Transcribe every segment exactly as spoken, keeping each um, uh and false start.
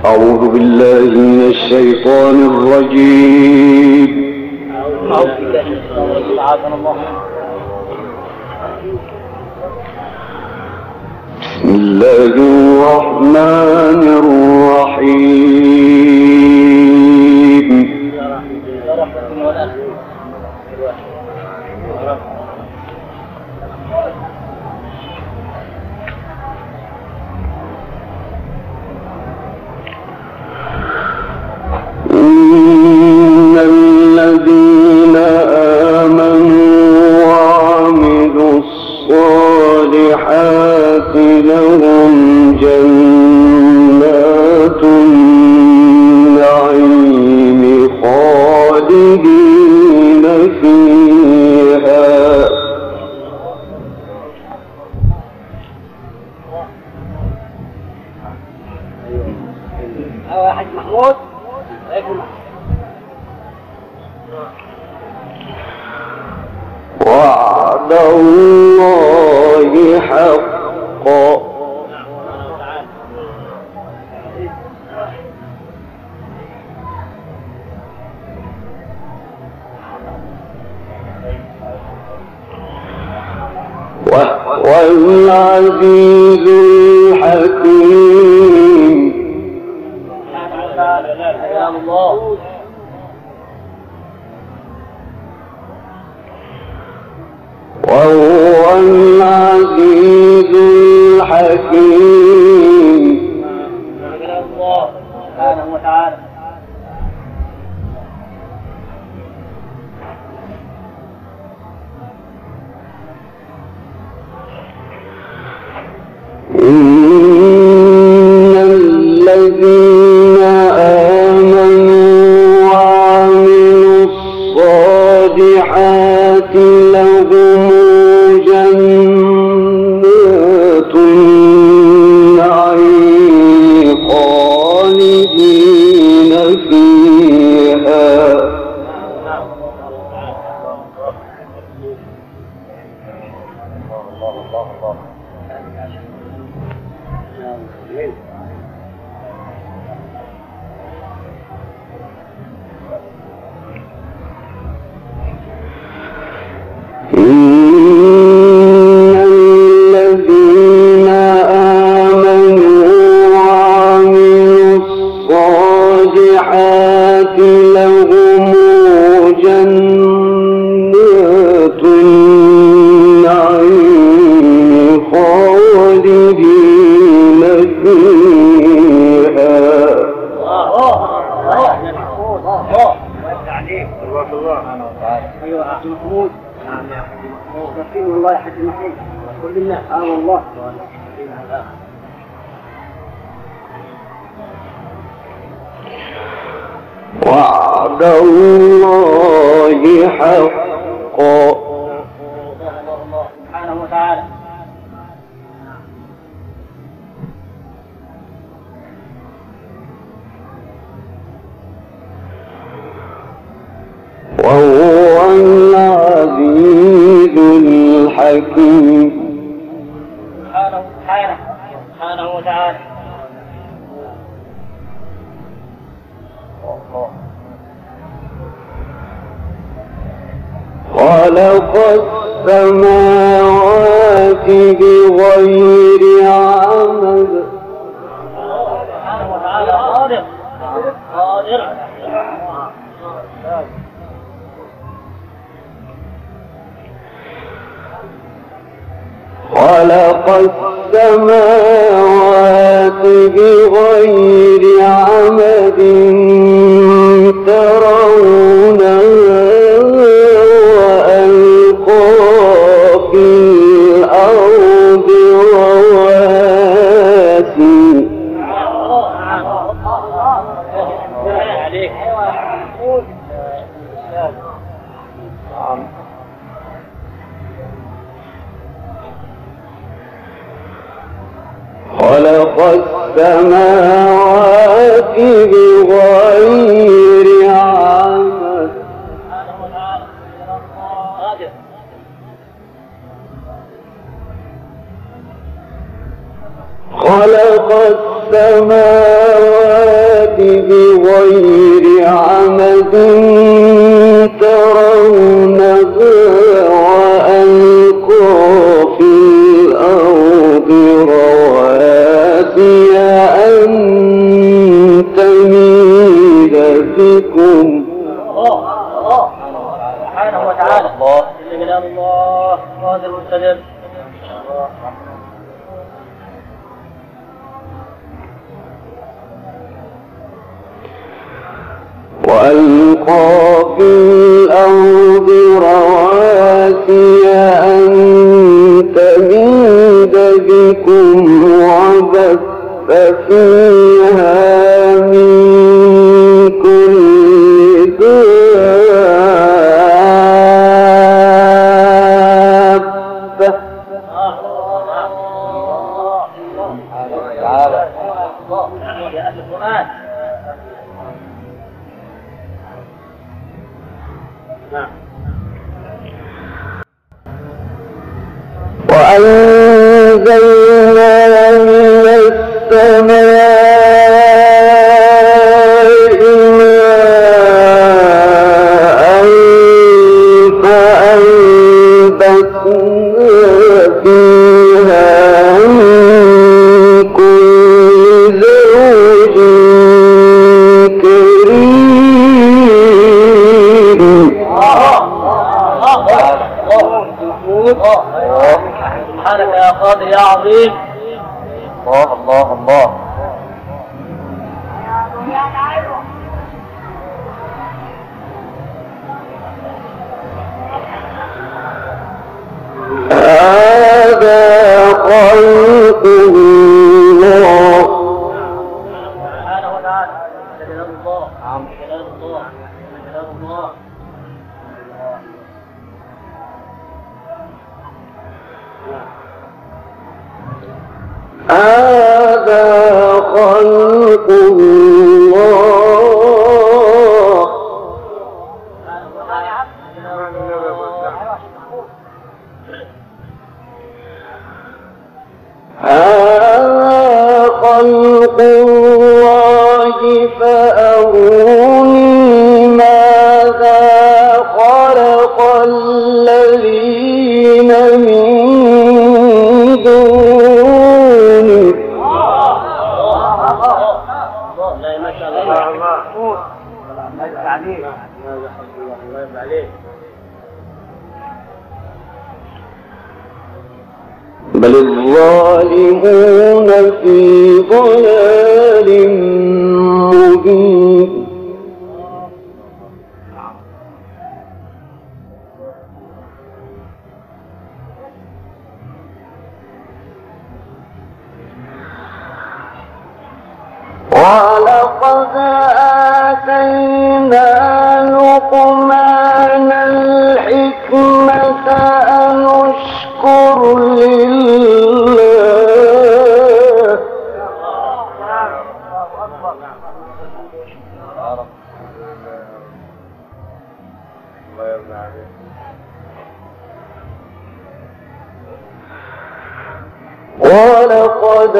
أعوذ بالله من الشيطان الرجيم. أعوذ بالله من الشيطان الرجيم. عافانا الله. بسم الله الرحمن الرحيم. إن الذين آمنوا وعملوا الصالحات لهم جنات النعيم خالدين فيها. يا حاج محمود وعد الله حقا وهو العزيز الحكيم. يا الله. وهو العزيز الحكيم. يا الله سبحانه وتعالى. إن الذين آمنوا وعملوا الصالحات لهم جنات النعيم خالدين فيها. إن الذين آمنوا وعملوا الصالحات لهم جنات النعيم خالدين فيها. ايوه يا حاج محمود. نعم يا حاج محمود. يقين والله يا حاج محمود. قل لله اه والله. وعد الله حقا. سبحانه وتعالى. وهو العزيز الحكيم. سبحانه سبحانه سبحانه وتعالى. خلق السماوات بغير عمد. سبحانه وتعالى قادر قادر. خلق السماوات بغير عمد ترونها وألقى في الأرض رواسي. خلق السماوات بغير عمد. خلق السماوات السماوات بغير عمد ترونها وألقى في الأرض رواسي أن تميد بكم. سبحانه وتعالى الله جلال الله قادر المقتدر. وألقى في الأرض رواسي أن تميد بكم وبث فيها من كل دابة. وأنزلنا من السماء ماء فأنبتنا فيها من كل زوج كريم. سبحانك يا قادر يا عظيم. الله الله الله. هذا خلق الله. سبحانه وتعالى جلال الله جلال الله جلال الله. هذا خلق الله. هذا خلق الله فأروني ماذا خلق الذين من دونه. بل الظالمون في ضلال مبين. ولقد آتينا لقمان الحكمة أن اشكر لله. ولقد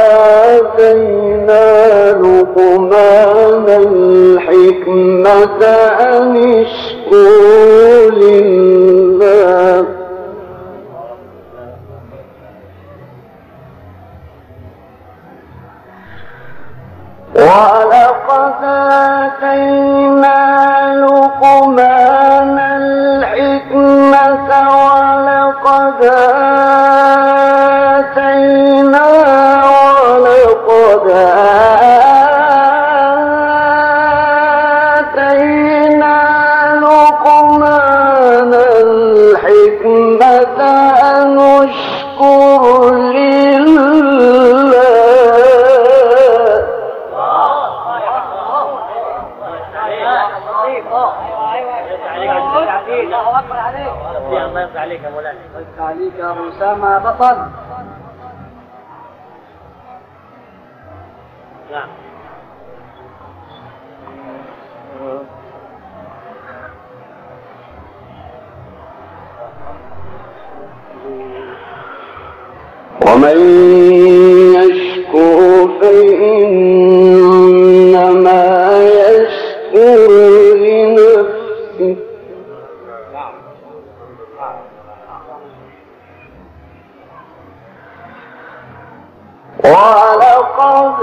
آتينا لقمان الحكمة أن اشكر لله. ولقد آتينا لقمان الحكمة ولقد آتينا ولقد آتينا لقمان الحكمة أن اشكر لله. الله يرضى عليك يا مولانا. يرضى عليك يا أسامة بطل. نعم. ومن يشكر فإنما يشكر لنفسه ومن كفر فإن الله غني عن العالمين. ومن يشكر فإنما يشكر لنفسه ومن كفر فإن الله غني عن العالمين. ومن يشكر فإنما يشكر لنفسه ومن كفر فإن الله غني عن العالمين. ومن ولقد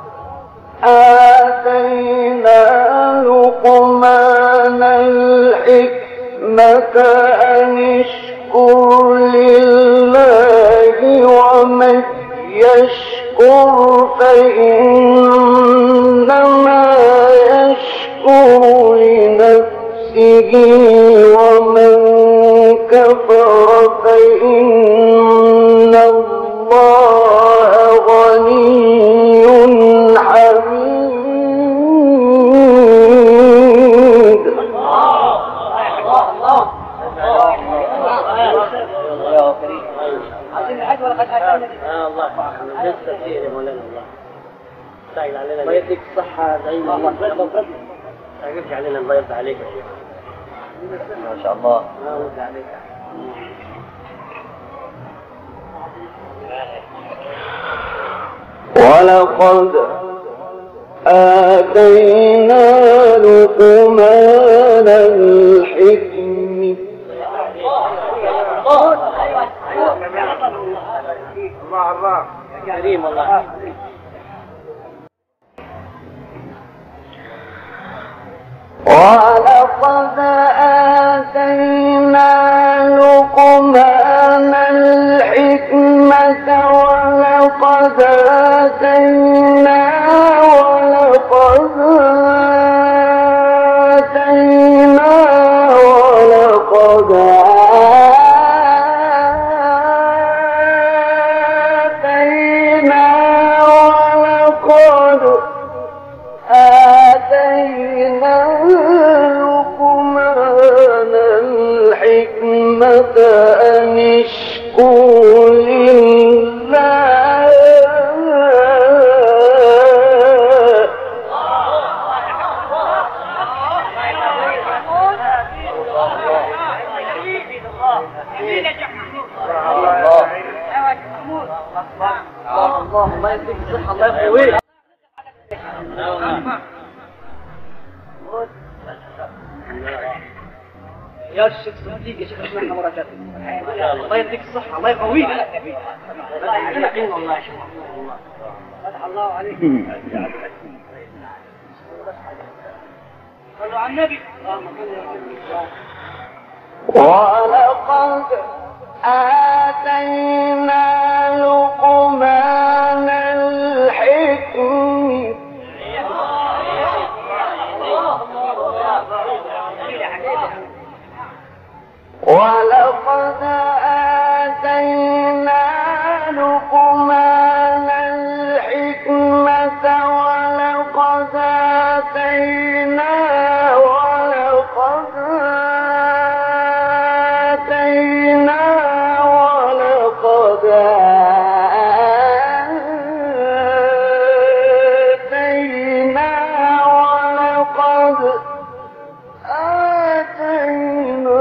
آتينا لقمان الحكمة أن اشكر لله ومن يشكر فإنما يشكر لنفسه ومن كفر فإن الله غني حميد. الله يديك الصحة دائما. الله يرجع علينا الله يرضى عليك يا شيخ. ما شاء الله. ما يرضى عليك. ولقد آتينا لقمان الحكمة الله الله يا كريم الله. ولقد آتينا لقمان الحكمة ولقد آتينا ولقد آتينا ولقد آتينا ولقد آتينا لقمان الحكمة أن اشكر لله الله يديك الصحة الله يقويك. يا الشيخ صديق يا شيخ اسمعنا مراتاتك. الله يديك الصحة الله يقويك. فتح الله عليك. صلوا على النبي. ولقد آتينا لقمان الحكمة ولقد آتينا لقمان الحكمة ولقد آتينا ولقد آتينا ولقد آتينا ولقد آتينا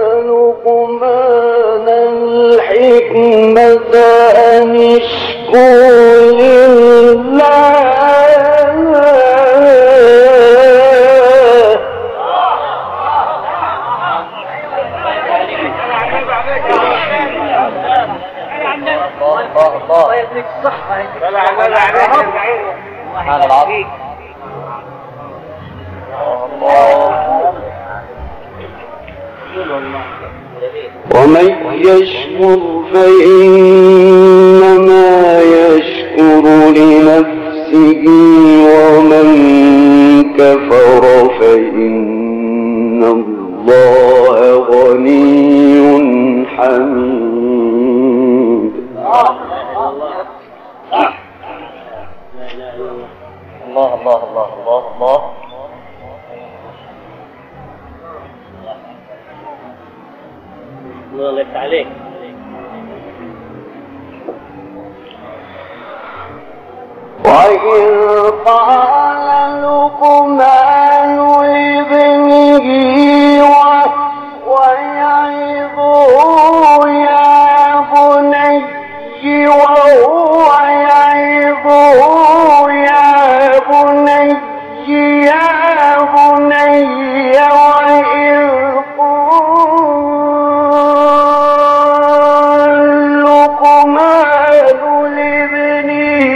لقمان الحكمة أن اشكر لله الله يديك الصحة. سبحان العظيم. ومن يشكر فإنما يشكر لنفسه ومن كفر فإن الله غني حميد. الله الله الله الله الله. الله يفتح عليك. وإذ قال لقمان لابنه ويعظه يا بني وهو يعظه يا بني يا بني وإذ قال لقمان لابنه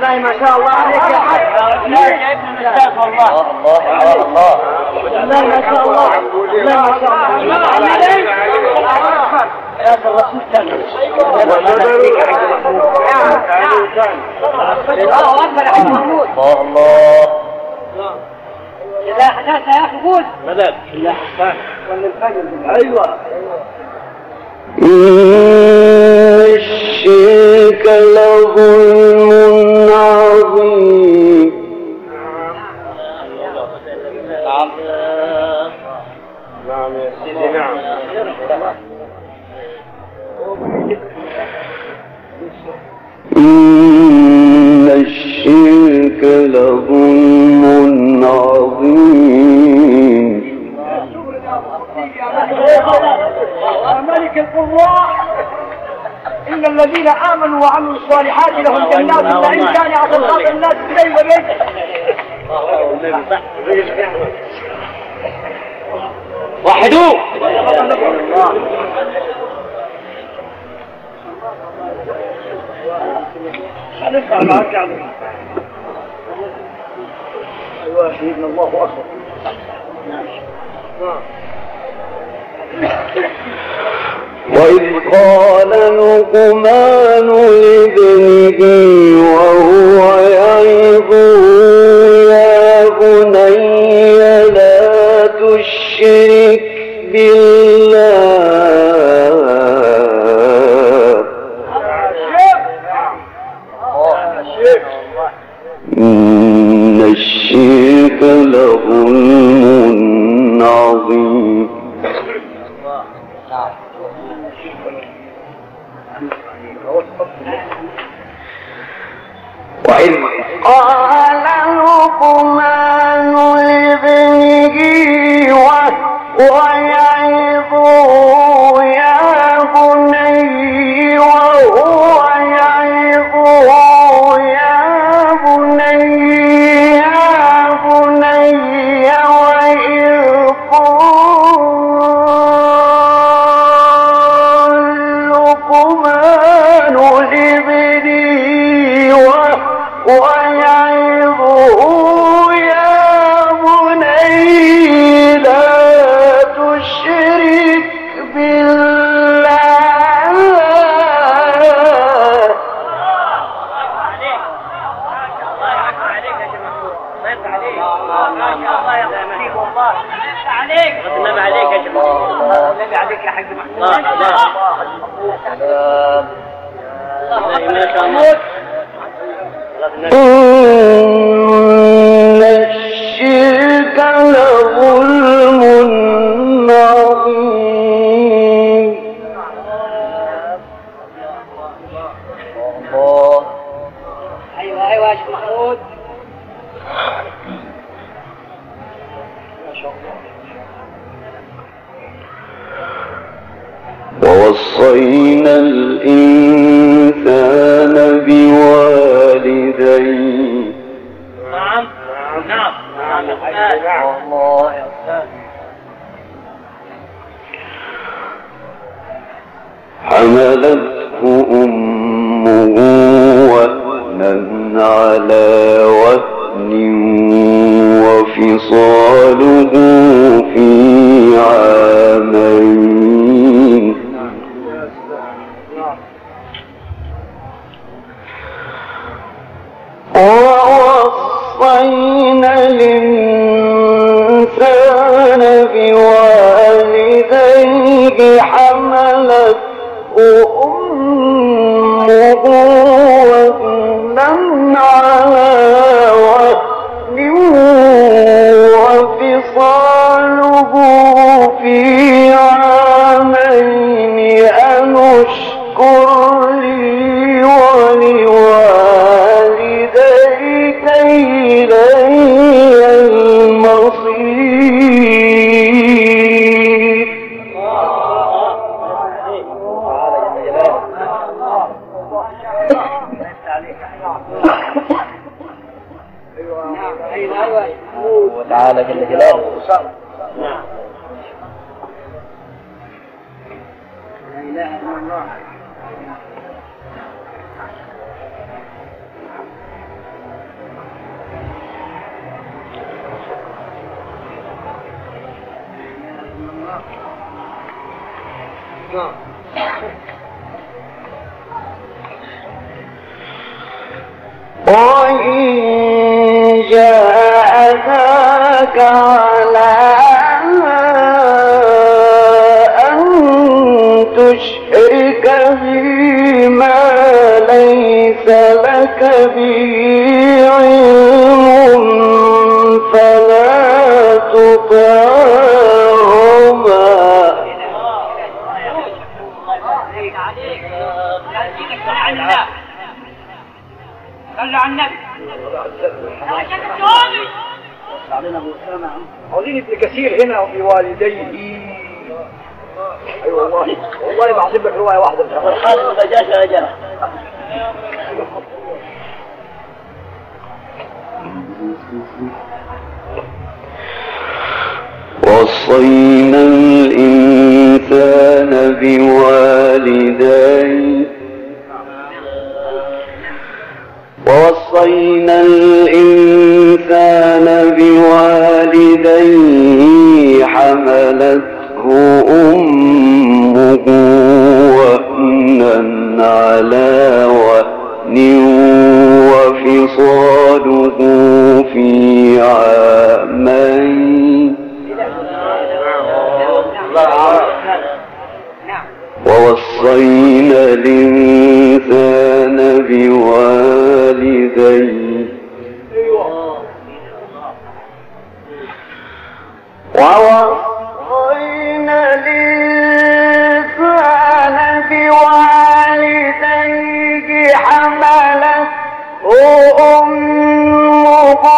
والله ما شاء الله عليك يا حاج. الله الله الله والله ما شاء الله. والله ما شاء الله. يا الرسول تنزل. الله أكبر يا حاج محمود. الله الله. لا حدث يا أخي قول. مدد. لا حدث. أيوة. إن الشرك لظلم عظيم. نعم. نعم يا سيدي نعم. إن الشرك لظلم عظيم. يا ملك القراء إن الذين آمنوا وعملوا الصالحات لهم جنات النعيم جامعة الخاطر الناس الليل والليل. وحدوه. أيوة سيدنا الله أكبر. وإذ قال لقمان لابنه وهو يعظه يا بني لا تشرك بالله إن الشرك لظلم عظيم. وإذ قال لقمان لابنه وهو يعظه يا بني وهو يعظه يا بني يا بني وإذ قال لقمان لابنه ويعظه يا بني لا تشرك بالله النبي عليك يا جماعة. النبي عليك يا حاج محمود. إن الشرك لظلم عظيم. الله. أيوة أيوة يا شيخ محمود. ووصينا الإنسان بوالديه نعم نعم نعم الله يا أستاذ. حملته أمه وهنا على وهن وفصاله في عامين ووصينا الإنسان بوالديه حملته أمه وهنا على وهن وفصاله في عامين أن اشكر لي ولوالديك إلي المصير. وتعالى جل جلاله. نعم. لا إله إلا الله. وإن جاهداك على أن تشرك بي ما ليس لك به علم فلا تطعهما صلوا على النبي. عاوزين ابن كثير هنا وبوالديه. ايوه والله والله بعزم لك روايه واحده مش هاخد خالد ما جاش اجله. وصينا الإنسان بوالديه ووصينا الإنسان بوالديه حملته أمه وهنا على وهن وفصاله في عامين ووصينا الإنسان بوالديه ووصينا الإنسان بوالديه حملته أمه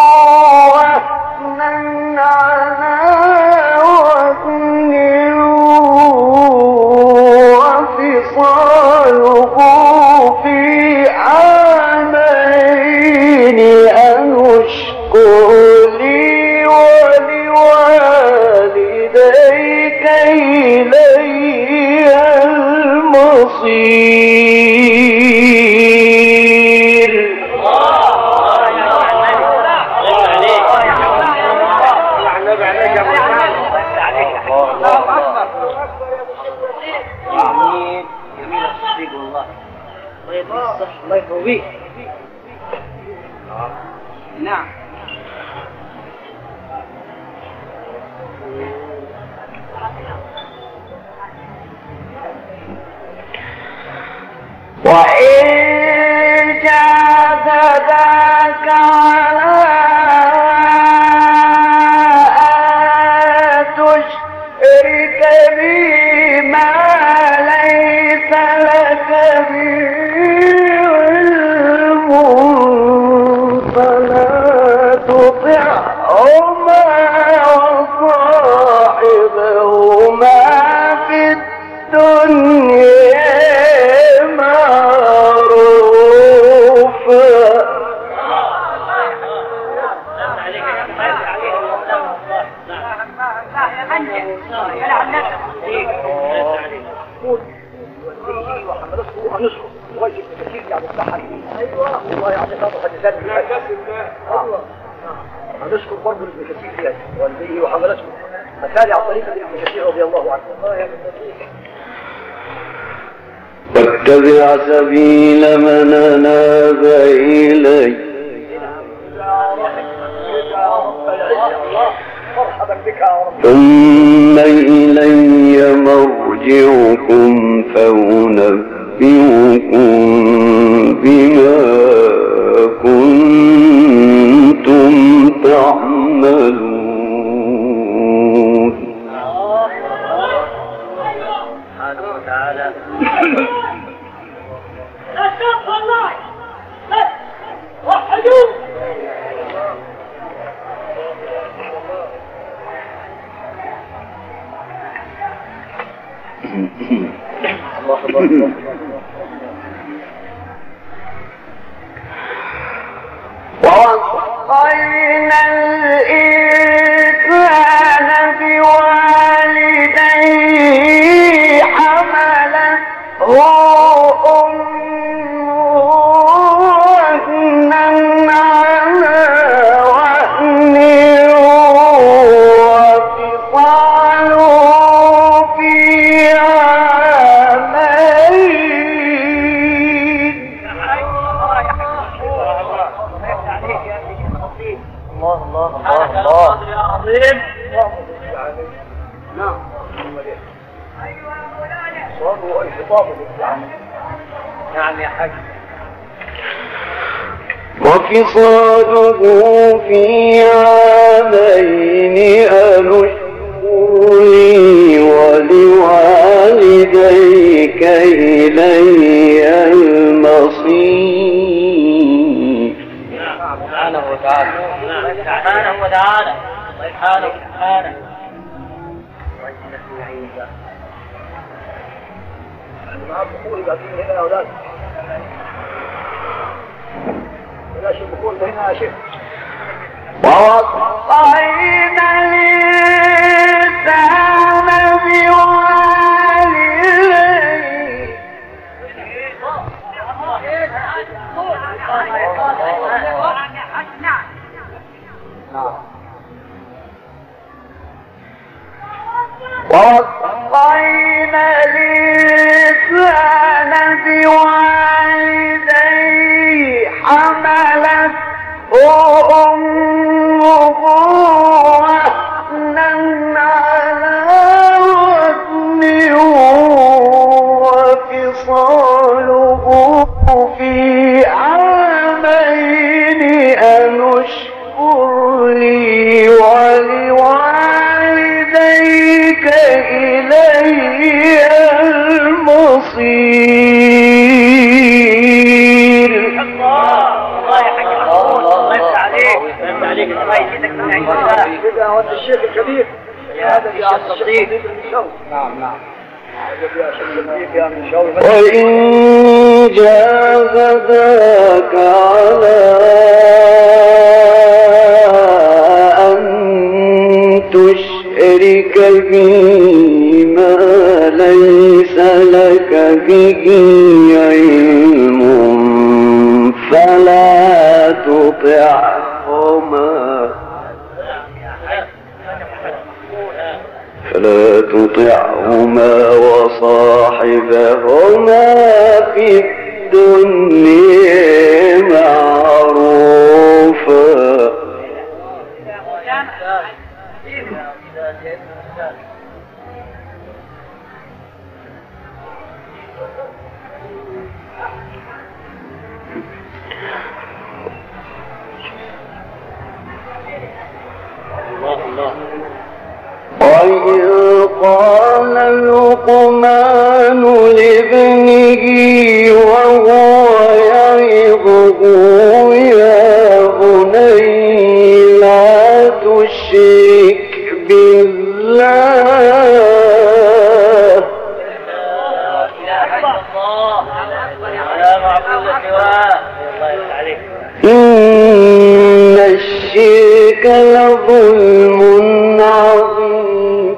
وهنا على وهن وفصاله في عامين أن اشكر لي ولوالديك إلي المصير. الله يقويك. نعم. وإن جاهداك على أن تشرك بي ما ليس لك به علم فلا تطعهما وصاحبهما في الدنيا هنشكر برضه ابن كثير يعني والديه وحملته مثالي على طريقه ابن كثير رضي الله عنه. واتبع سبيل من أناب إلي ثم إلي مرجعكم فأنبئكم بما كنتم تعملون. سبحانه وتعالى. لا تخف الله وحدوه. الله أكبر. ووصينا الإنسان بوالديه حملته أمه وهنا على وهن وفصاله في عامين الله الله سبحانك يا الله قادر يا عظيم. نعم. صواب الخطاب نعم يا حاج. وفصاله في عامين أن اشكر لي ولوالديك إلي المصير. سبحانه وتعالى سبحانه وتعالى سبحانه وتعالى. مع الدخول قاعدين هنا يا أولاد. لا شيء بقول هنا يا شيخ. ووصينا الإنسان بوالديه ووصينا الإنسان بوالديه حملته أمه وهنا على وهن وفصاله في عامين أن اشكر لي ولوالديك إلي المصير. الله يحييك الله يفتح عليك يفتح عليك الله يزيدك من عند الله. كده هو الشيخ الكبير هذا يا الصديق. نعم نعم. وإن جاهداك على أن تشرك بي ما ليس لك به علم فلا تطعهما فلا تطعهما وصاحبهما في الدنيا معروفا. وإذ قال لقمان لابنه وهو يعظه يا بني لا تشرك بالله إن الشرك لظلم عظيم.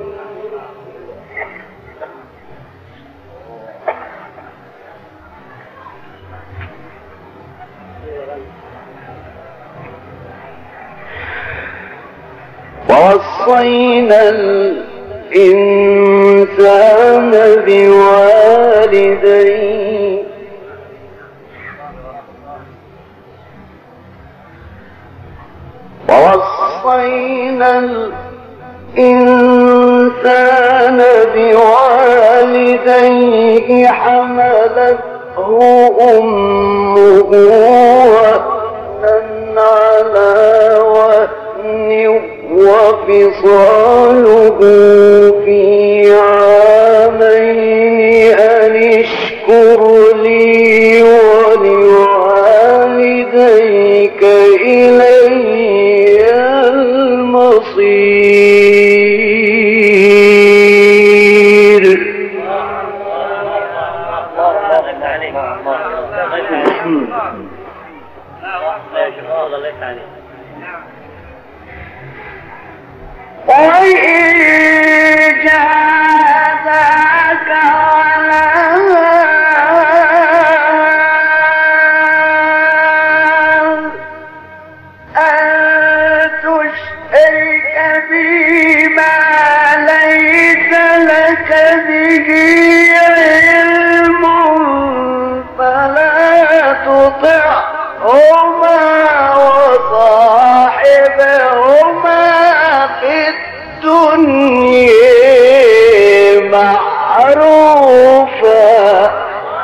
ووصينا الإنسان بوالديه ووصينا الإنسان بوالديه حملته أمه وهنا على وهن وفصاله في عامين أن اشكر لي ولوالديك إلي المصير. وإن جاهداك على أن تشرك بي ما ليس لك به علم فلا تطعهما وصاحبهما الدنيا معروفة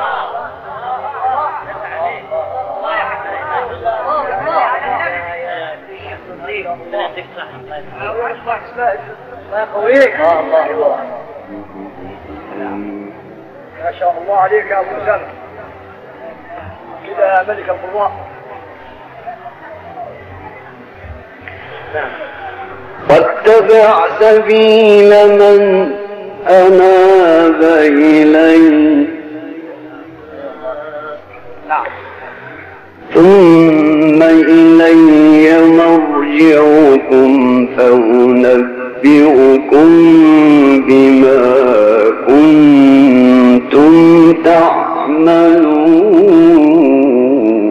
الله يقويك. ما شاء الله عليك يا ابو سلمى كده يا ملك القراء. واتبع سبيل من أناب إلي ثم إلي مرجعكم فأنبئكم بما كنتم تعملون.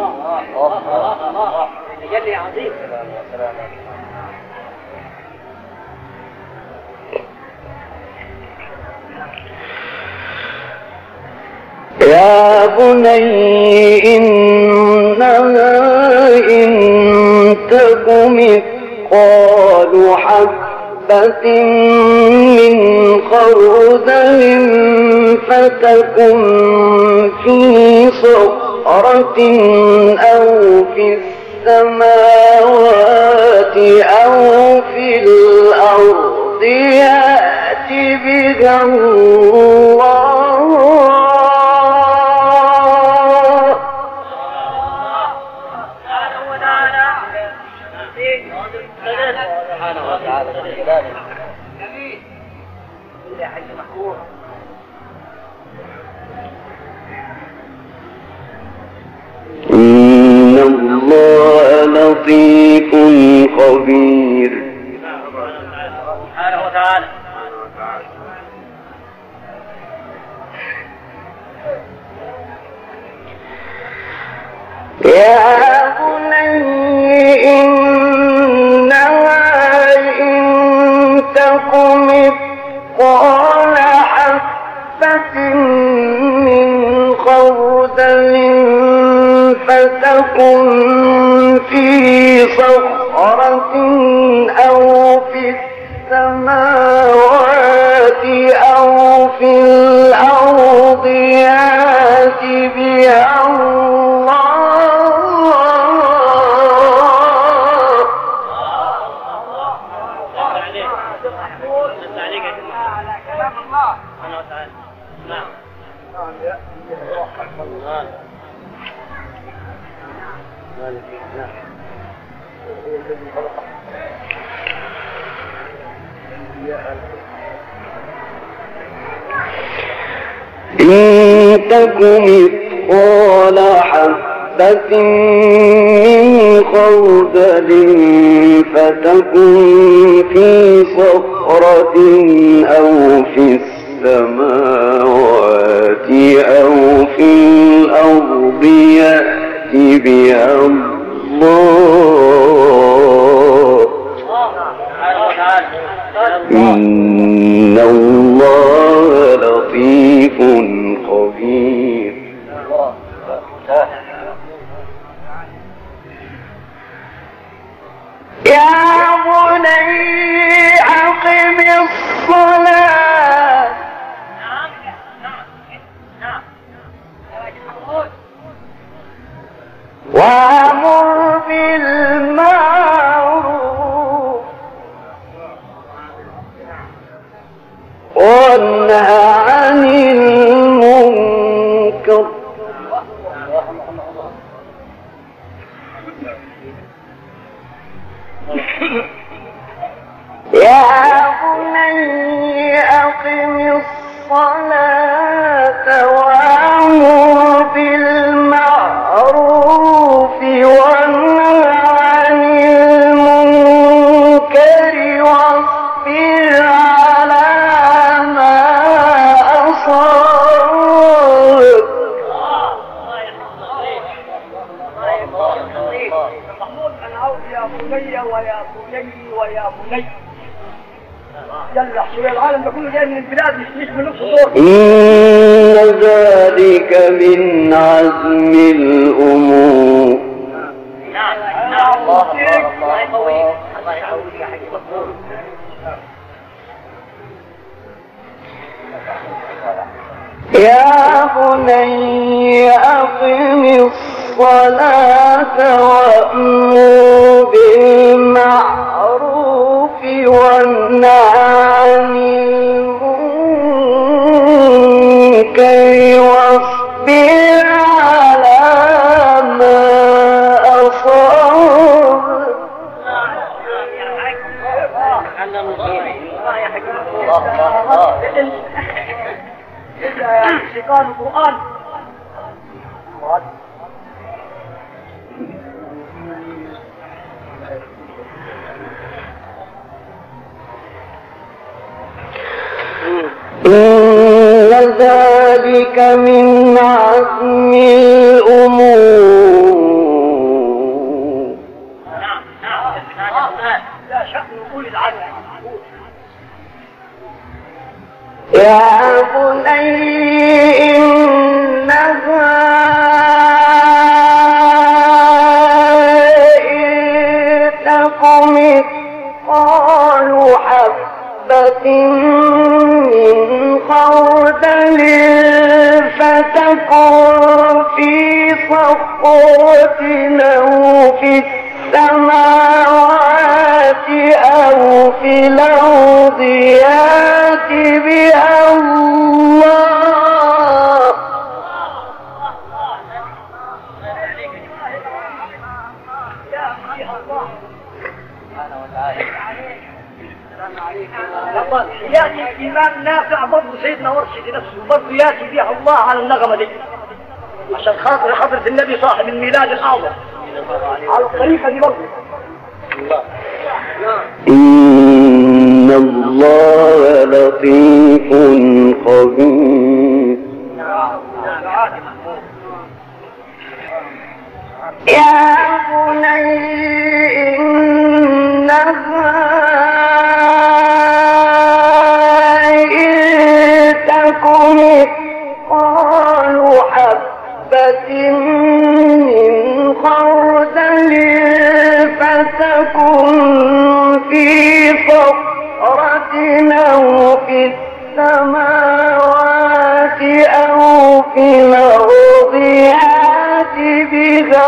يا بني إنها إن تك مثقال حبة من خردل فتكن في صخرة أو في السماوات أو في الأرض يأت بها الله إن الله لطيف خبير. سبحانه وتعالى. يا بني إنها إن تك مثقال حبة من خردل فتكن في صخرة أو في السماوات أو في الأرض يأت بها إن تك مثقال حبة من خردل فتكن في صخرة أو في السماوات أو في الأرض يأت بها الله إن الله لطيف خبير. يا بني أقم الصلاة وأمر بالمعروف وانهى عن المنكر يا بني أقم الصلاة وأمر بالمعروف وانهى عن المنكر واصبر على ما أصابك. يا بني ويا بني ويا بني يلا حصول العالم ده كله جاي من البلاد مش مش من نفس الدور. إن ذلك من عزم الأمور. نعم نعم الله الله يقويك الله يقويك يا حبيبي. يا بني أقم الصلاة وأمر بالمعروف وانه عن المنكر واصبر على ما أصاب. شيطان القرآن إن ذلك من عزم الأمور. لا شأن أولي العزم. يا بني إنها إن تك مثقال حبة من خردل فتكن في صخرة أو في السماوات أو في الأرض يأت بها الله. يأتي الإمام نافع برضه سيدنا ورشد نفسه برضه يأتي بها الله على النغمة دي عشان خاطر حضرة النبي صاحب الميلاد الأعظم على الطريقة دي برضه. إن الله لطيف خبير. يا بني إنها إن تك مثقال حبة من خردل فتكن في صخرة أو في السماوات أو في الأرض يأت بها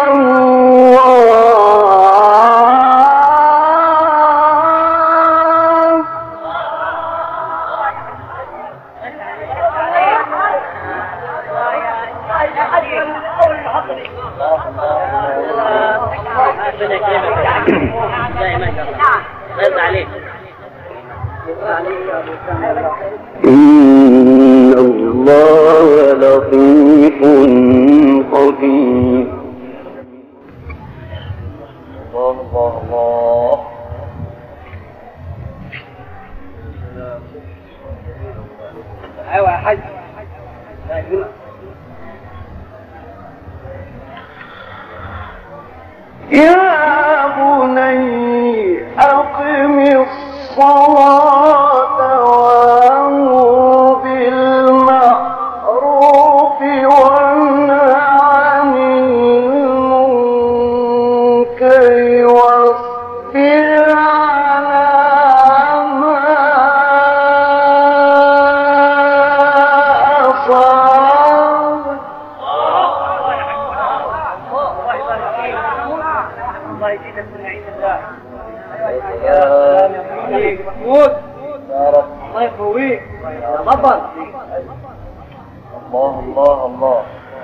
إن الله لطيف خبير. الله الله الله. أيوة يا حاج. يا بني أقم الصلاة وأمر بالمعروف وانه عن المنكر واصبر على ما أصاب. الله يزيدك من عيد الله. محمود الله يقويك يا بطل. الله الله الله.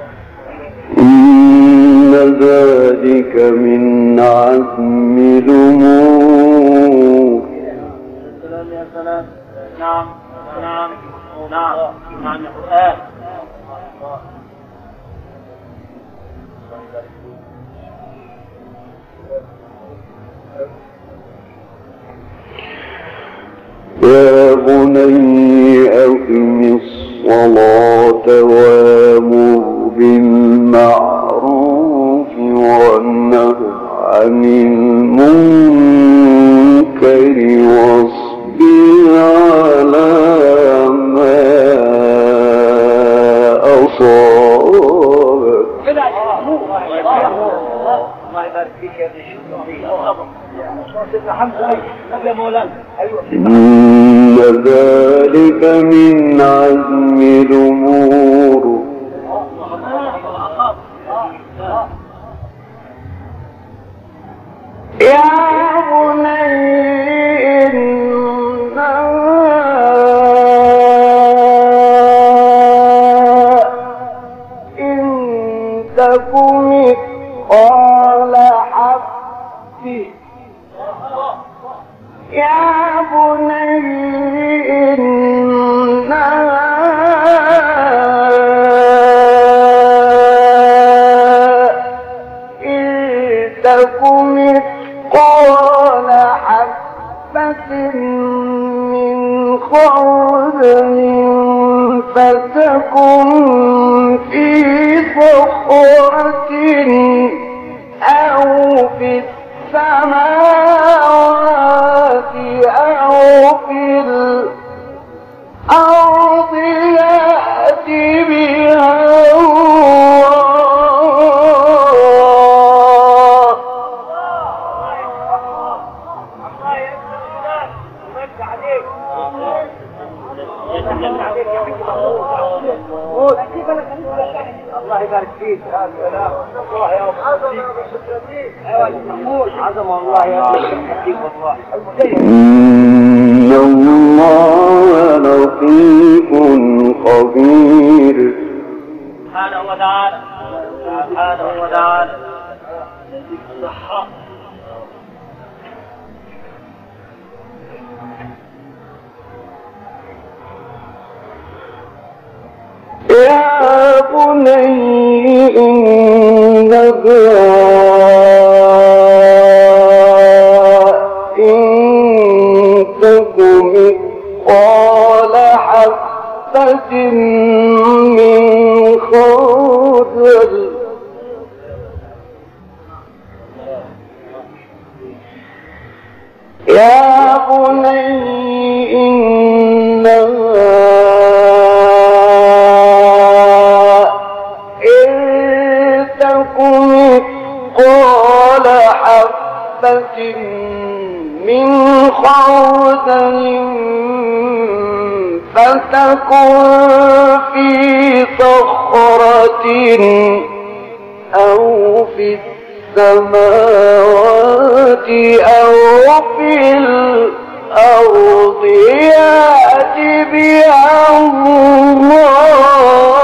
إن ذلك من عزم الأمور. يا سلام. نعم نعم نعم نعم يا قرآن. يا بني أقم الصلاة وأمر بالمعروف وانه عن المنكر واصبر على ما أصابك. الله يبارك فيك يا ابن الشيخ. إن ذلك من عزم الأمور يا بني إن تكن مثقال حبة يا بني إنها إن تكن مثقال حبة من خردل فتكن في صخرة أو في السماوات أو في الأرض يأت بها الله يبارك فيك. يا سلام الله يا عظم الله يا والله. إن الله لطيف خبير سبحانه وتعالى سبحانه وتعالى. يا بني إنها إن تك مثقال حبة من خردل يا بني إنها مثقال حبة من خردل فتكن في صخرة أو في السماوات أو في الأرض يأت بها الله.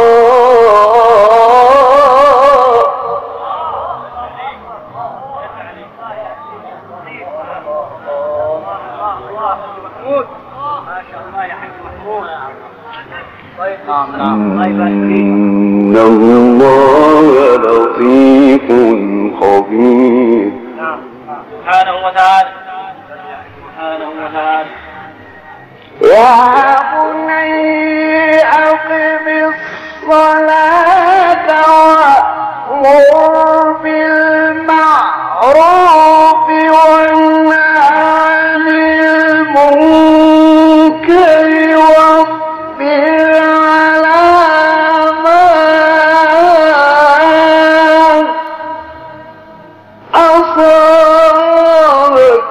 إن الله لطيف خبير سبحانه وتعالى سبحانه وتعالى. يا بني أقم الصلاة وأمر بالمعروف وانهى عن المنكر واصبر على ما أصابك.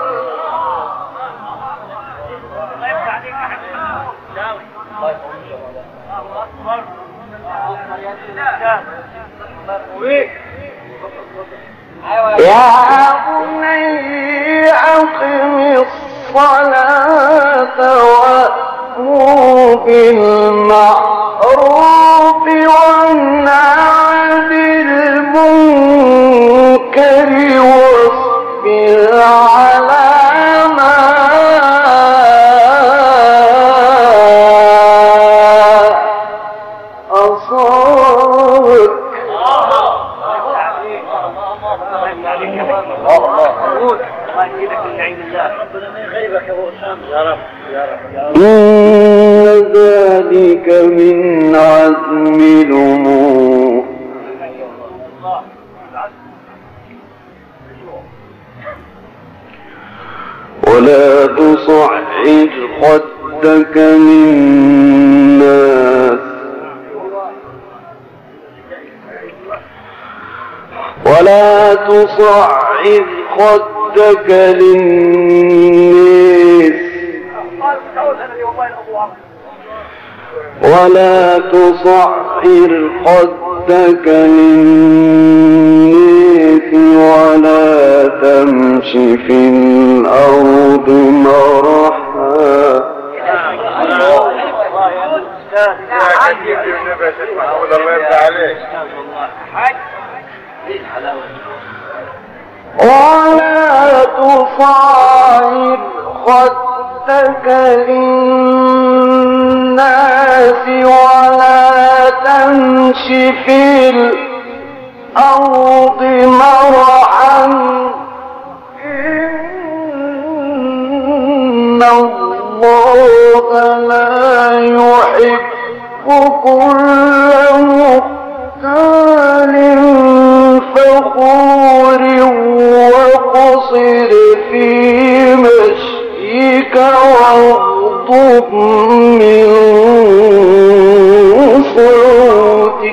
يا بني أقم الصلاة وأمر بالمعروف وانهى عن المنكر واصبر على ما أصابك. إن ذلك من عزم الأمور ولا تصعد خدك للناس ولا تصعد خدك للناس ولا تصعر خدك للناس ولا تمشي في الأرض مرحا. ولا تصعر خدك للناس ولا تمشي في الأرض مرحا إن الله لا يحب كل مختال فخور واقصد في مشيك واغضب من صوتك.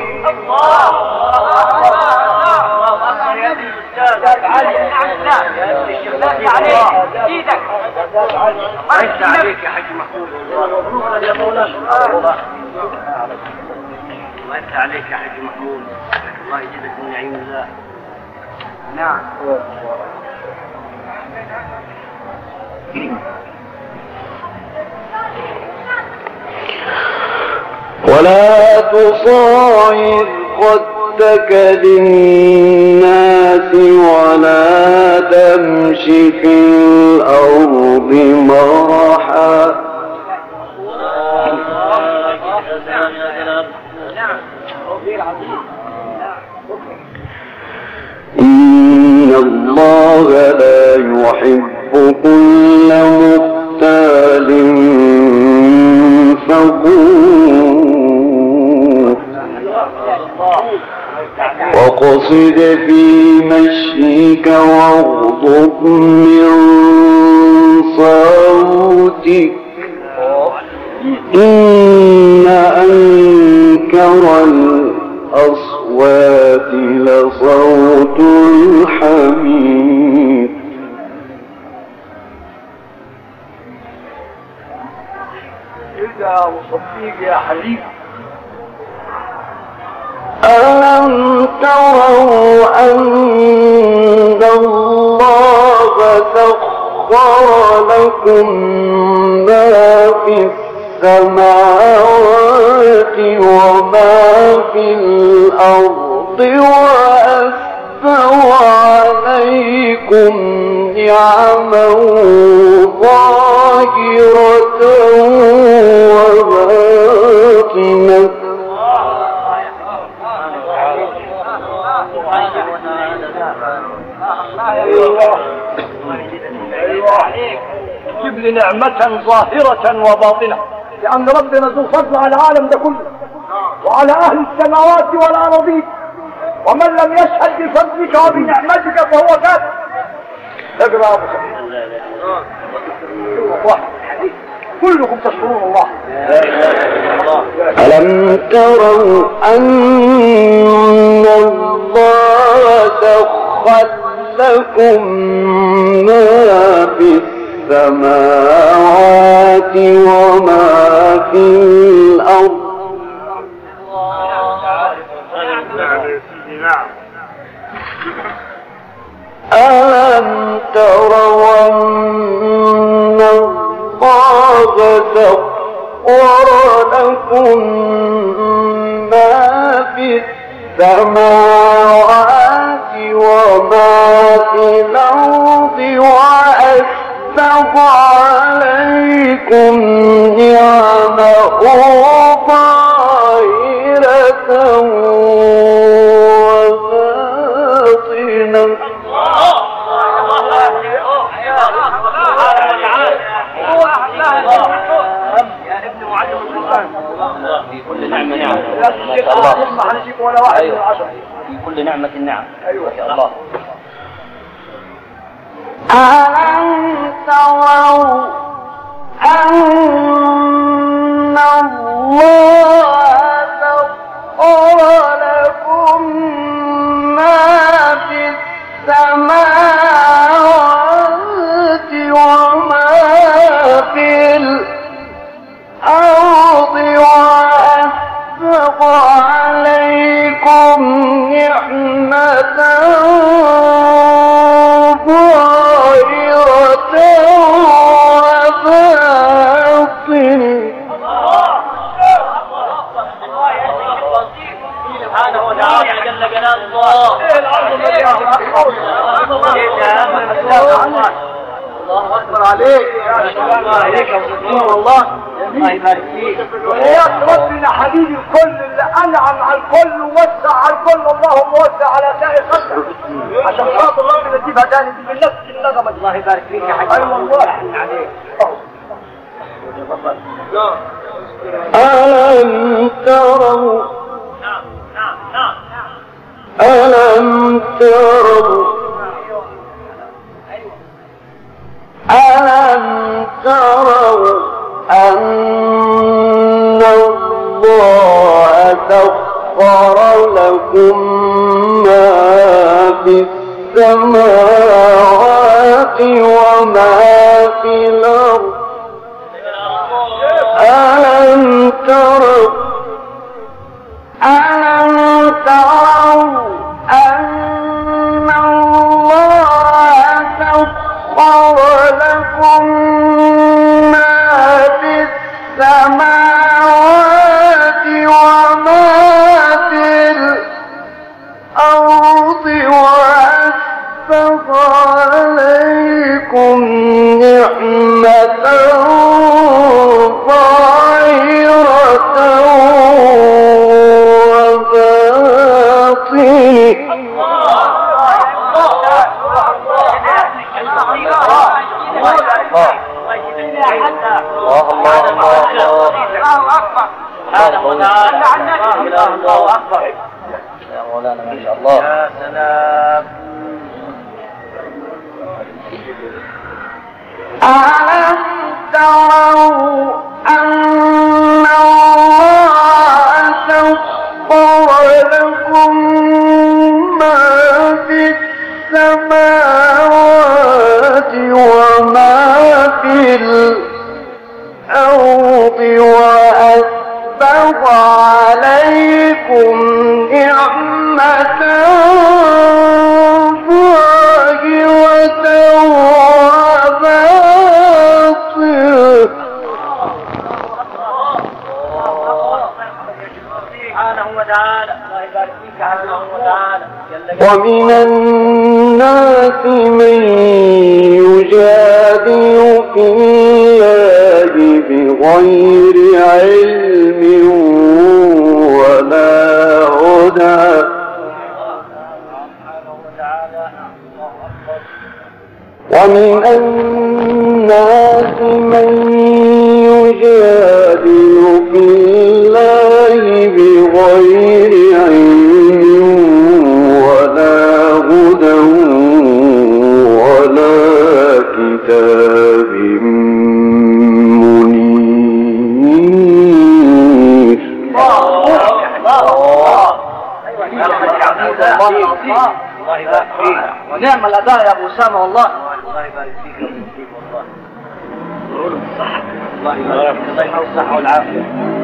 انت عليك يا حاج محمود وانت عليك يا حاج محمود الله يجزيك من نعيم الله. نعم ولا تصاعر خدك للناس ولا تمشي في الأرض مرحا إن الله لا يحب كل مختال فخور واقصد في مشيك واغضب من صوتك إن أنكر الأصوات لصوت الحميد. يا مصديق يا حبيبي ألم تروا أن الله سخر لكم ما في السماوات وما في الأرض وأسبغ عليكم نعمه ظاهرة وباطنة جيب لي نعمة ظاهرة وباطنة لأن ربنا ذو فضل على العالم ده كله وعلى أهل السماوات والأراضين ومن لم يشهد بفضلك وبنعمتك فهو كافر. اقرأ أبو الله كلكم تشكرون الله. ألم تروا أن الله سخر لكم ما في السماوات وما في الأرض ألم تروا أن الله سخر لكم ما في السماوات وما في الأرض وأسبغ عليكم نعمه ظاهرة وباطنة في كل نعمة نعم ولا واحد من العشرة في كل نعمة نعم. أيوة يا الله. ألم تروا أن الله سخر لكم ما في السماوات عليكم نعمة ظاهرة وباطنة سبحانه وتعالى جل جلال الله. الله اكبر عليك الله عليك يا دكتور والله الله يبارك فيك. وياك ربنا حبيبي الكل اللي انعم على الكل ووسع على الكل اللهم وسع على سائر خلقك عشان خاطر ربنا يجيبها تاني من نفس النغمه. الله يبارك فيك يا حاج. ايوه والله عليك. ألم تروا نعم نعم نعم ألم تروا ألم تروا أن الله سخر لكم ما في السماوات وما في الأرض ألم تروا ألم تروا أن الله سخر لكم ما في السماوات وما في الأرض وأسبغ عليكم نعمة ظاهرة وباطنة الله اكبر. سبحانه وتعالى الله اكبر يا مولانا ما شاء الله. يا سلام. ألم تروا أن الله سخر لكم ما في السماوات وما في الأرض وأسبغ عليكم نعمة ظاهرة سبحانه وتعالى. الله يبارك فيك سبحانه وتعالى. ومن الناس من يجادل في الله بغير علم ولا هدى ومن الناس من يجادل في الله بغير علم ولا هدى ولا كتاب منير. الله يبارك فيك. ونعم الأداء يا أبو أسامة والله. الله يبارك فيك يا أبو أسامة والله. الله يبارك فيك. الله يحفظ الصحة والعافية.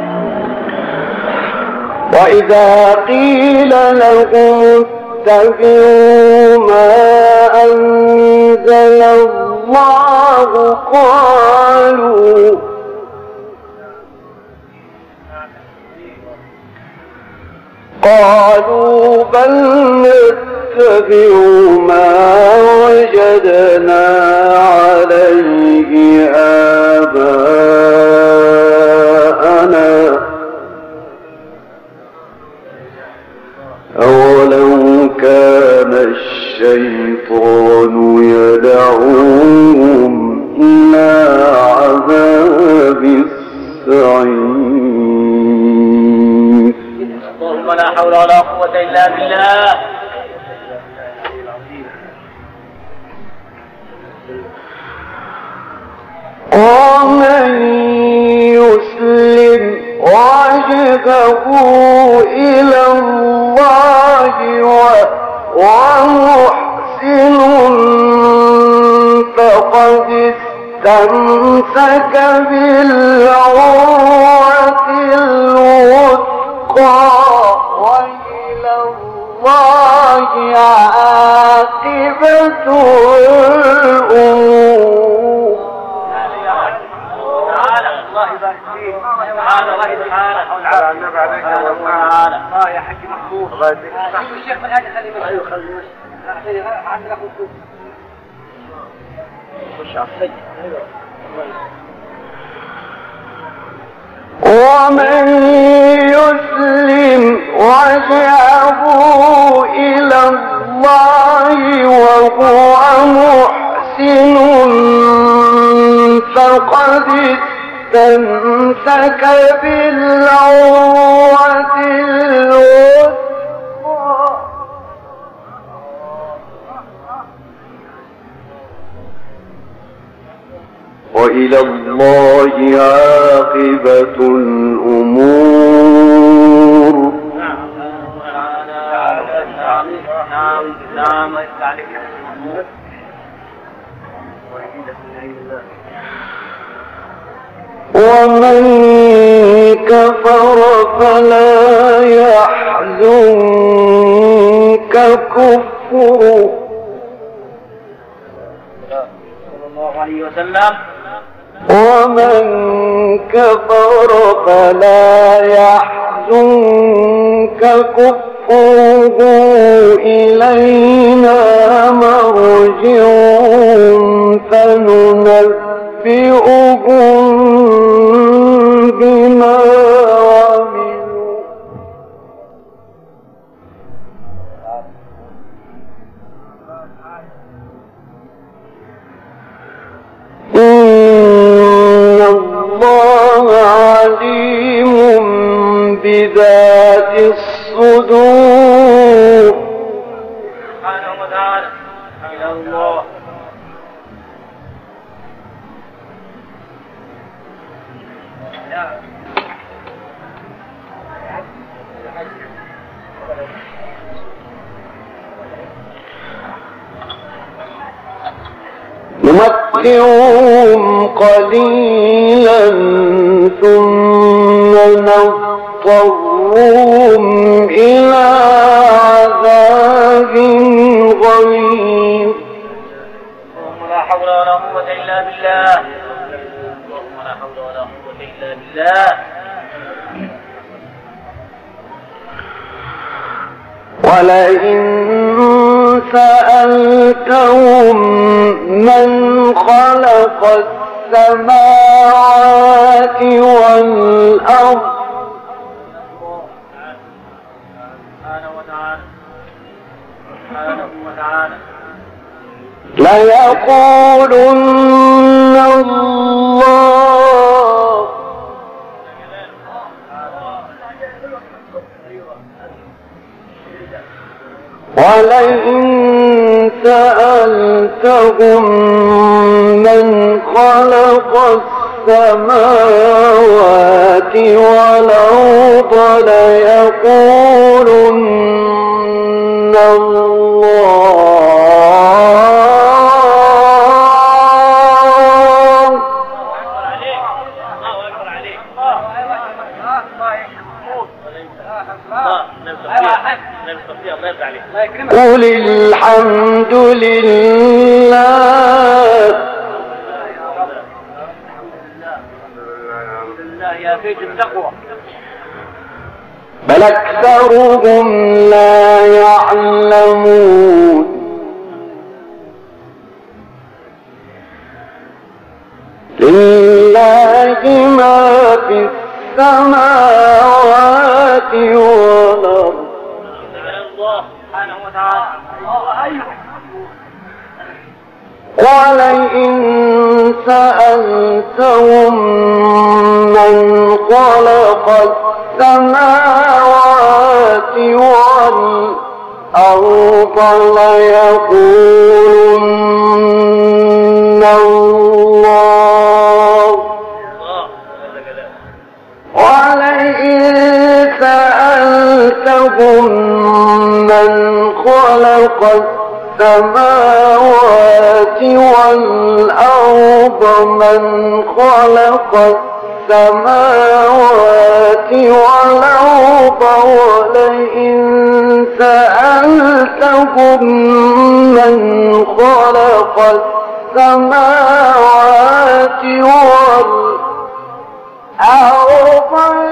وإذا قيل لهم اتبعوا ما أنزل الله قالوا قالوا بل نتبع ما وجدنا عليه آباءنا أولو كان الشيطان يدعوهم إلى عذاب السعير. اللهم لا حول ولا قوة إلا بالله. ومن يسلم وجهه إلى الله ومحسن فقد استمسك بالعروة الوثقى حقا وإلى الله عاقبة الأمور. تعالى الله يبارك فيك. تعالى الله يبارك تعالى النبي عليك تعالى. اه يا حاج محمود الله يديك. الشيخ من هذه خليه ايوه خليه عندنا خذ خش على السجن. ومن يسلم وجهه إلى الله وهو محسن فقد استمسك بالعروة الوثقى. وإلى الله عاقبة الأمور. نعم نعم ومن كفر فلا يحزنك كفره. صلى الله عليه وسلم. ومن كفر فلا يحزنك كفره إلينا مرجعهم فننبئهم بما عملوا. إن الله عليم بذات الصدور. سبحانه وتعالى. إلى الله. نمتعهم قليلا ثم نضطرهم إلى عذاب غليظ. لا حول ولا قوة إلا بالله. اللهم لا حول ولا قوة إلا بالله. ولئن سألتهم من خلق السماوات والأرض سبحانه وتعالى سبحانه وتعالى ليقولن الله. ولئن سألتهم من خلق السماوات والأرض ليقولن الله. قل الحمد لله. يا بيت التقوى. بل أكثرهم لا يعلمون. لله ما في السماوات والأرض. سبحانه وتعالى. ولئن سألتهم من خلق السماوات والأرض ليقولن الله. ولئن سألتهم من خلق السماوات والأرض من خلق السماوات والأرض ولئن سألتهم من خلق السماوات والأرض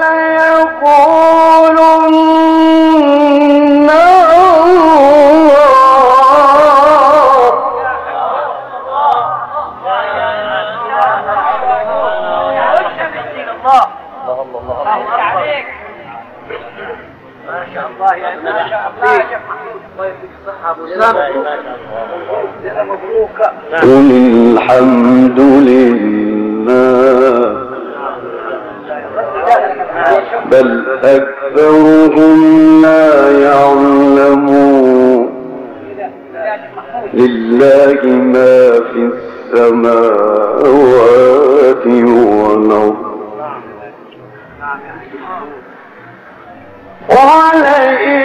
ليقولن قل الحمد لله بل أكثرهم لا يعلمون لله ما في السماوات والأرض ولئن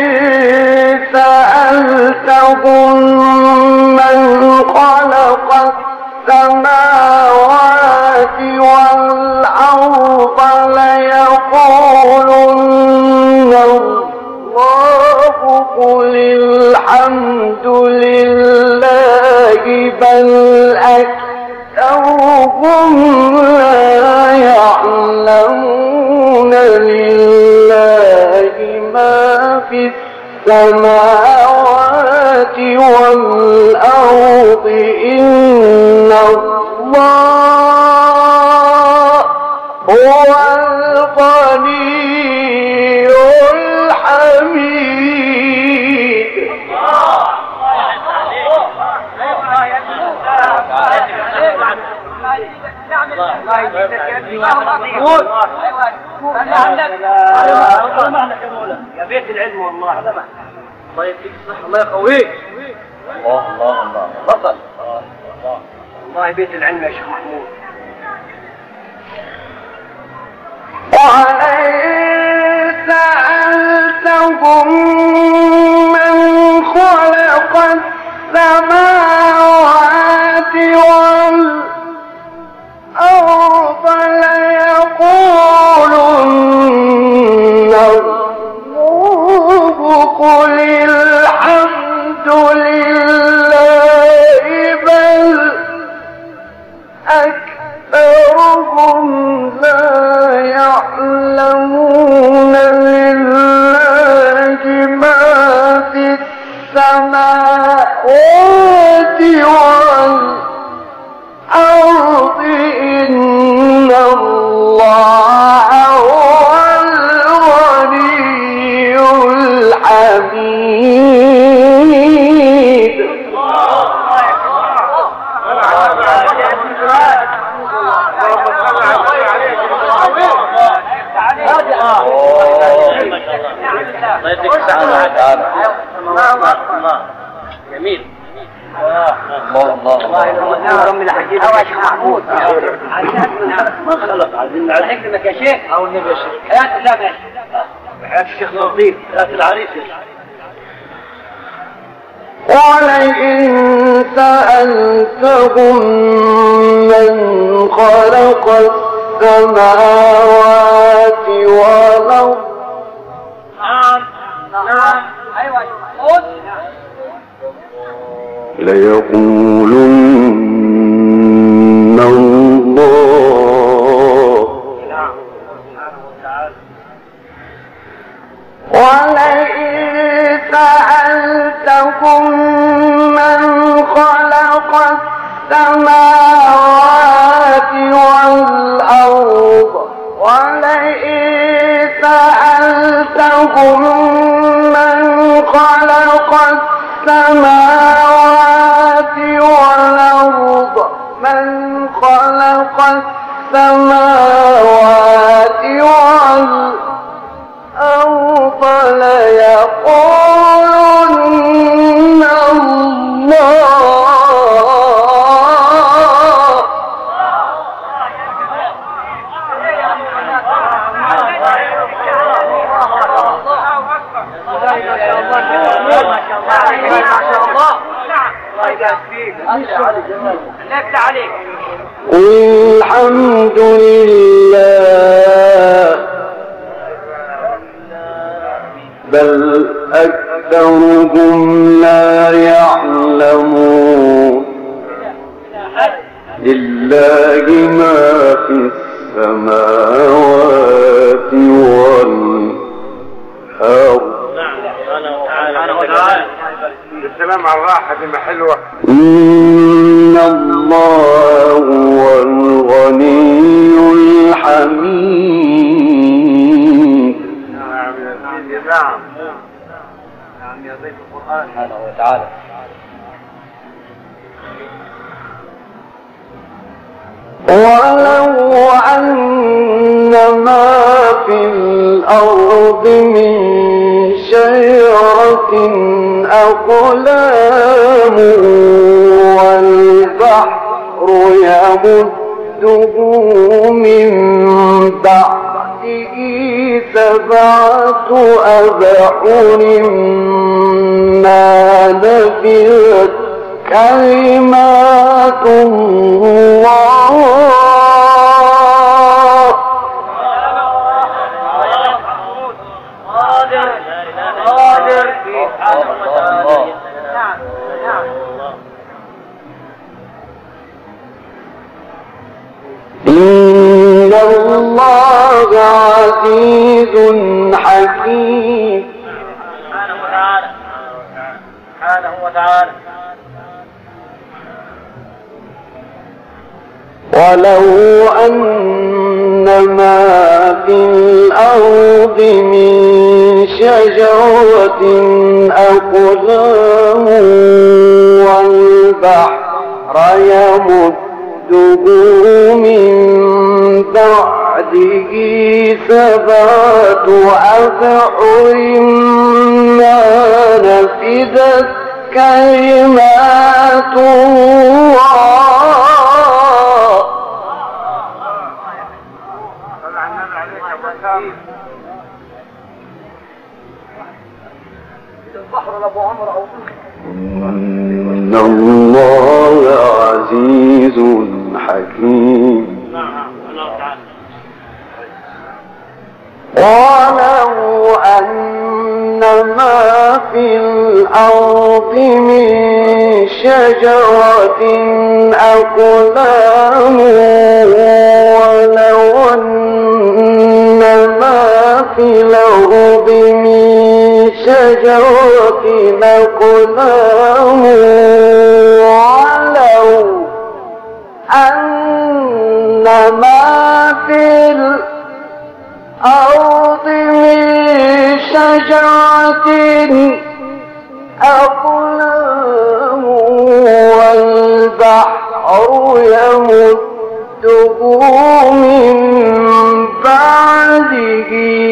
سألتهم من خلق السماوات والأرض ليقولن الله قل الحمد لله بل أكثرهم لا يعلمون لله ما في السماوات والأرض إن الله هو الغني الحميد. يا بيت العلم والله الله يديك الصحة الله يقويك. الله الله الله بطل والله بيت العلم يا شيخ محمود. ولئن سألتهم من خلق السماوات والأرض ليقولن الله قل الحمد لله بل أكثرهم لا يعلمون لله ما في السماوات والأرض إن الله هو الغني الحميد. جميل. الله الله الله من الحكيم يا شيخ محمود. ما خلق عايزين على حكمك يا شيخ او النبي يا شيخ. حياة الله ماشي. حياة الشيخ لطيف. حياة العريس. ولئن سألتهم من خلق السماوات والأرض نعم نعم ايوه ليقولن الله ولئن سألتهم من خلق السماوات والأرض ولئن سألتهم من خلق السماوات والأرض من خلق السماوات والأرض ليقولن الله الله يبارك فيك. بالله عليك. قل الحمد لله بل أكثرهم لا يعلمون لله ما في السماوات والأرض. السلام على الراحة دي ما حلوة. إن الله هو الغني الحميد. نعم يا سيدي نعم. نعم يا ضيف القرآن سبحانه وتعالى. ولو أن ما في الأرض من شجرة أقلام والبحر يمده من بعده سبعة أبحر ما نفذت كلمات الله. قادر قادر نعم نعم. إن الله عزيز حكيم. سبحانه وتعالى سبحانه وتعالى. ولو أن ما في الأرض من شجرة أقلام والبحر يمده من بعده سبعة أبحر ما نفذت كلمات الله. إن الله عزيز حكيم. ولو أن ما في الأرض من شجرة أقلام ولو أن ما في الأرض من شجرة أقلام ولو أن ما في الأرض من شجرة أقلام والبحر يمده من بعده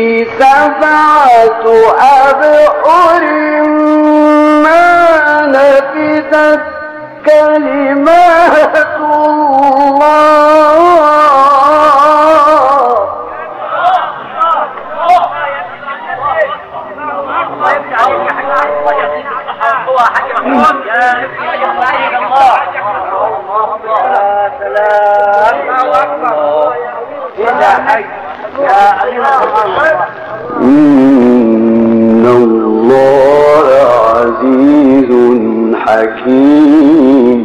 سبعة أبحر ما نفذت كلمات الله. إن الله عزيز حكيم.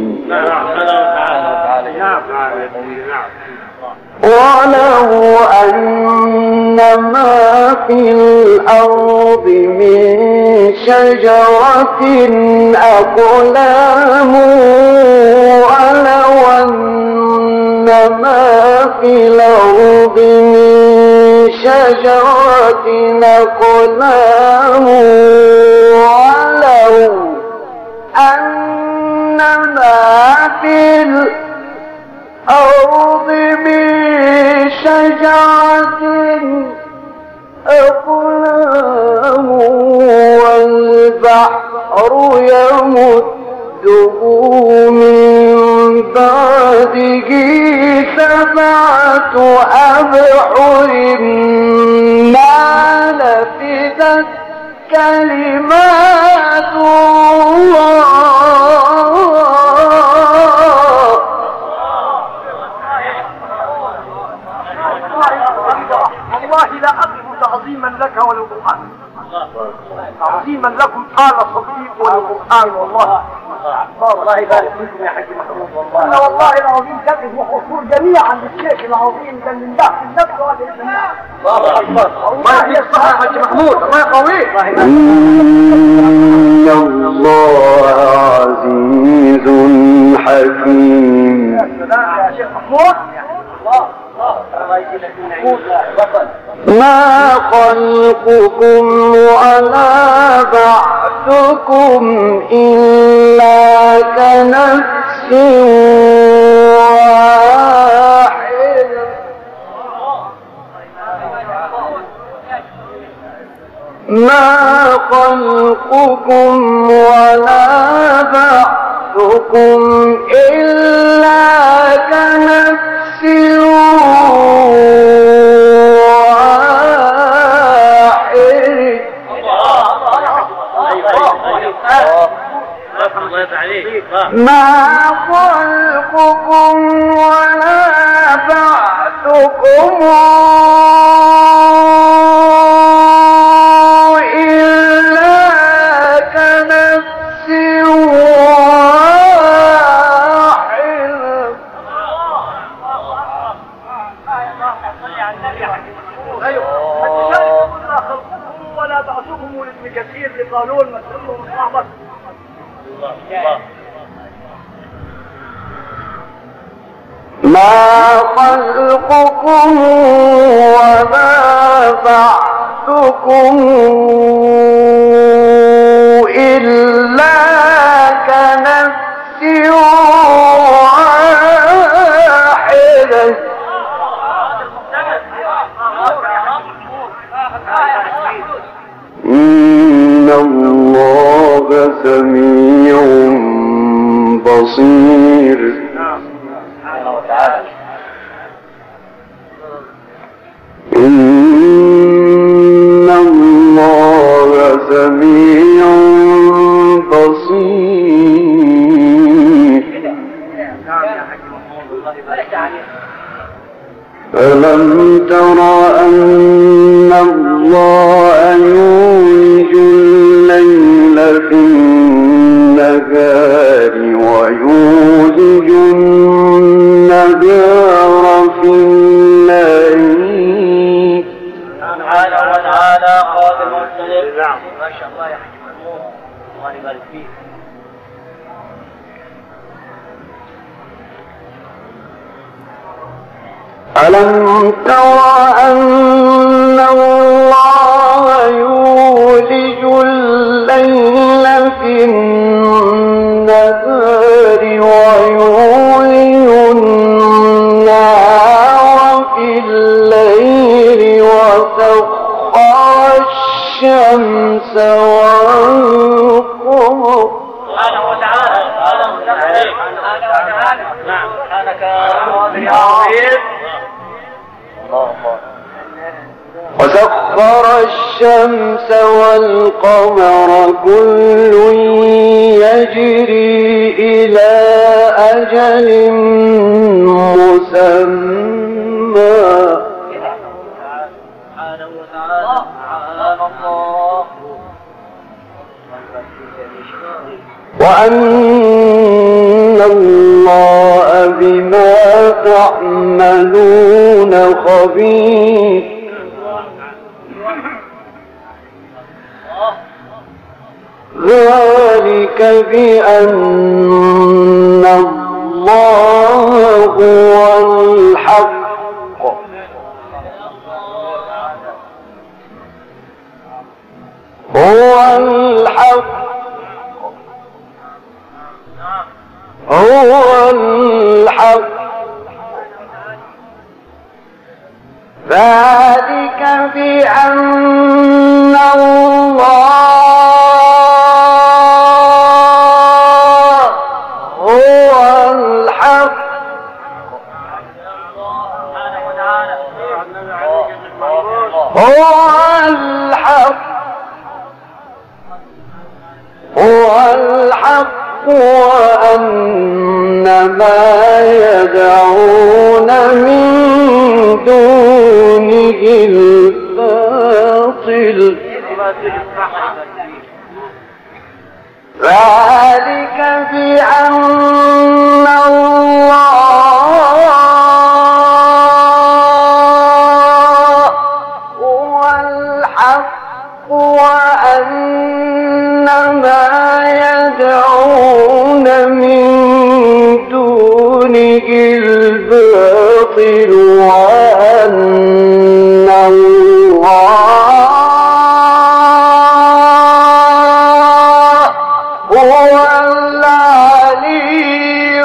ولو أن ما في الأرض من شجرة أقلام ولو أن ما في الأرض من شجرة أقلام ولو أن ما في الأرض من شجرة أقلام والبحر يمده من بعده سبعة أبحر ما نفذت كلمات الله. عظيما لكم قال صديق والقرآن والله. الله يبارك فيكم يا حاج محمود. والله انا والله العظيم كتب وحصول جميعا للشيخ العظيم ده من تحت النفس وهذه الجماعه. الله اكبر. الله يصلح يا حاج محمود. الله يقويك. إن الله عزيز حكيم. يا سلام يا شيخ محمود. الله الله يجزيك بطل. ما خلقكم ولا بعثكم إلا كنفس واحدة. ما خلقكم ولا بعثكم إلا كنفس واحدة. ما خلقكم ولا بعثكم إلا كنفس واحدة. لا خلقكم ولا بعثكم لابن كثير لقالون مسلمه مصعبة. ما خلقكم ولا بعثكم إلا كنفس واحدة. إن الله سميع بصير. إن الله سميع بصير. ألم تر أن الله يولج الليل في النهار ويولج النهار في الليل. تعالى وتعالى قادم المرسلين. ما شاء الله يا حاج محمود. الله يبارك فيك. ألم تر أن الله يولج الليل في النهار ويولج النهار في الليل وسخر الشمس والقمر. سبحانه وتعالى. سبحانه وتعالى. نعم. سبحانك يا عظيم. وسخر الشمس والقمر كل يجري إلى أجل مسمى. سبحانه وتعالى. سبحان الله. وأن الله بما تعملون خبير. ذلك بأن الله هو الحق هو الحق هو الحق. ذلك بأن الله هو الحق هو الحق هو الحق وأن ما يدعون من دونه الباطل. ذلك بأن الله هو الحق وأن ما يدعون من دونه الباطل وأن الله هو العلي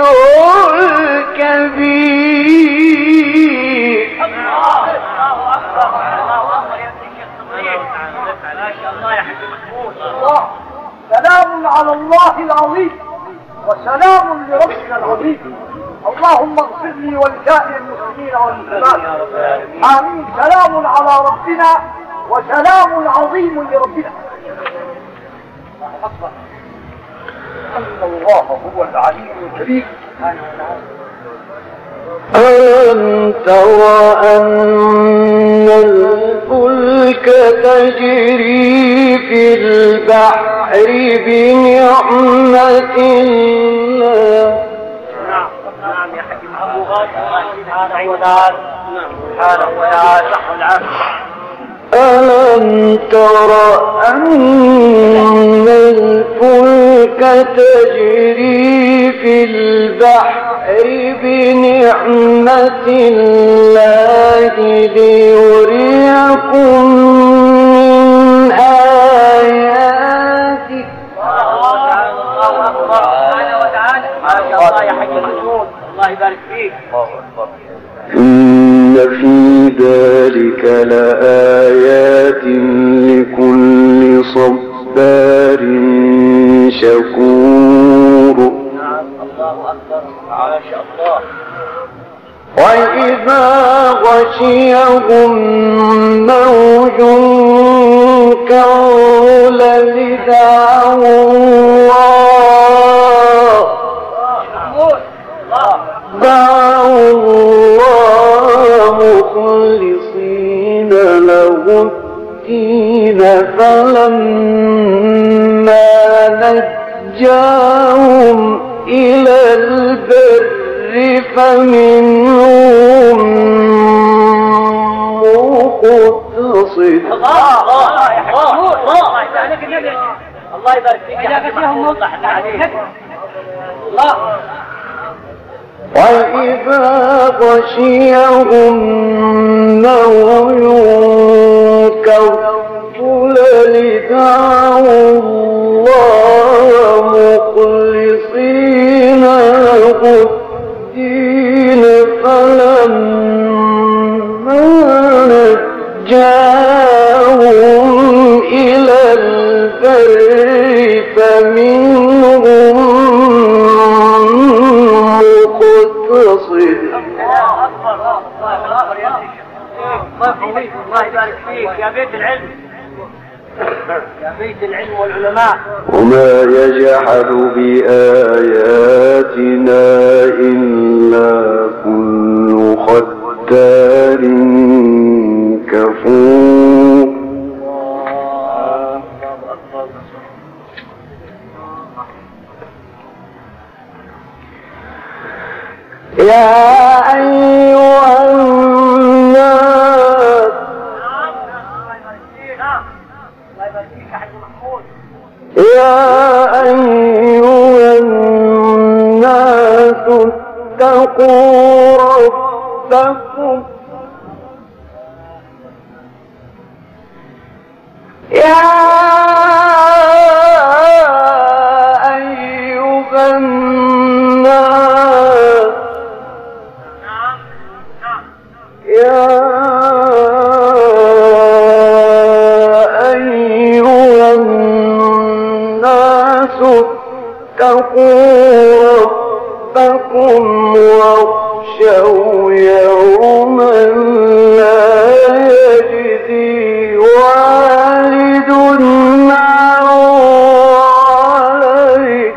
الكبير. الله أكبر الله أكبر يا سيدي الصديق ما شاء الله يا حاج محمود. الله سلام على الله العظيم وسلام لربنا العظيم. اللهم اغفر لي ولسائر المسلمين والمسلمات آمين. سلام على ربنا وسلام عظيم لربنا. أن الله هو العلي الكبير. ألم تر أن الفلك تجري في البحر بنعمة الله. نعم نعم يا حكيم أبو غالب سبحانه وتعالى سبحانه وتعالى صح العافية. ألم تر أن الفلك تجري في البحر بنعمة الله ليريكم من آياته. الله أكبر سبحانه وتعالى. ما شاء الله يا حكيم محمود الله يبارك فيك. إن في ذلك لآيات لكل صبار شكور. الله أكبر ما شاء الله. وإذا غشيهم موج كالظلل دعوا الله دعوا الله مخلصين له الدين فلما نجاهم إلى البر فمنهم مقتصد. الله الله يا حكيم الله يبارك النبي الله يبارك فيك يا حكيم محمود الله. وإذا غشيهم موج كالظلل دعوا الله مخلصين له الدين فلما نجاهم إلى البر فمنهم مقتصد. الله أكبر الله أكبر يا سيدي الله يقويك الله يبارك فيك يا بيت العلم يا بيت العلم والعلماء. وما يجحد بآياتنا إلا كل ختار كفور. يا أيها الناس يا أيها الناس اتقوا ربكم يا أيها الناس يا أيها الناس اتقوا ربكم واخشوا يوما لا يجزي والد عن ولده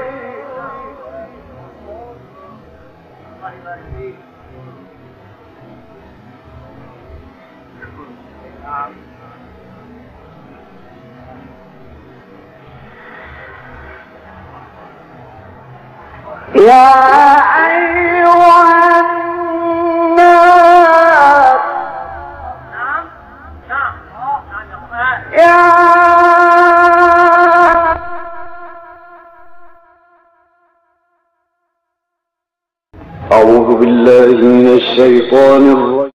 يا أيها الناس يا أعوذ بالله من الشيطان الرجيم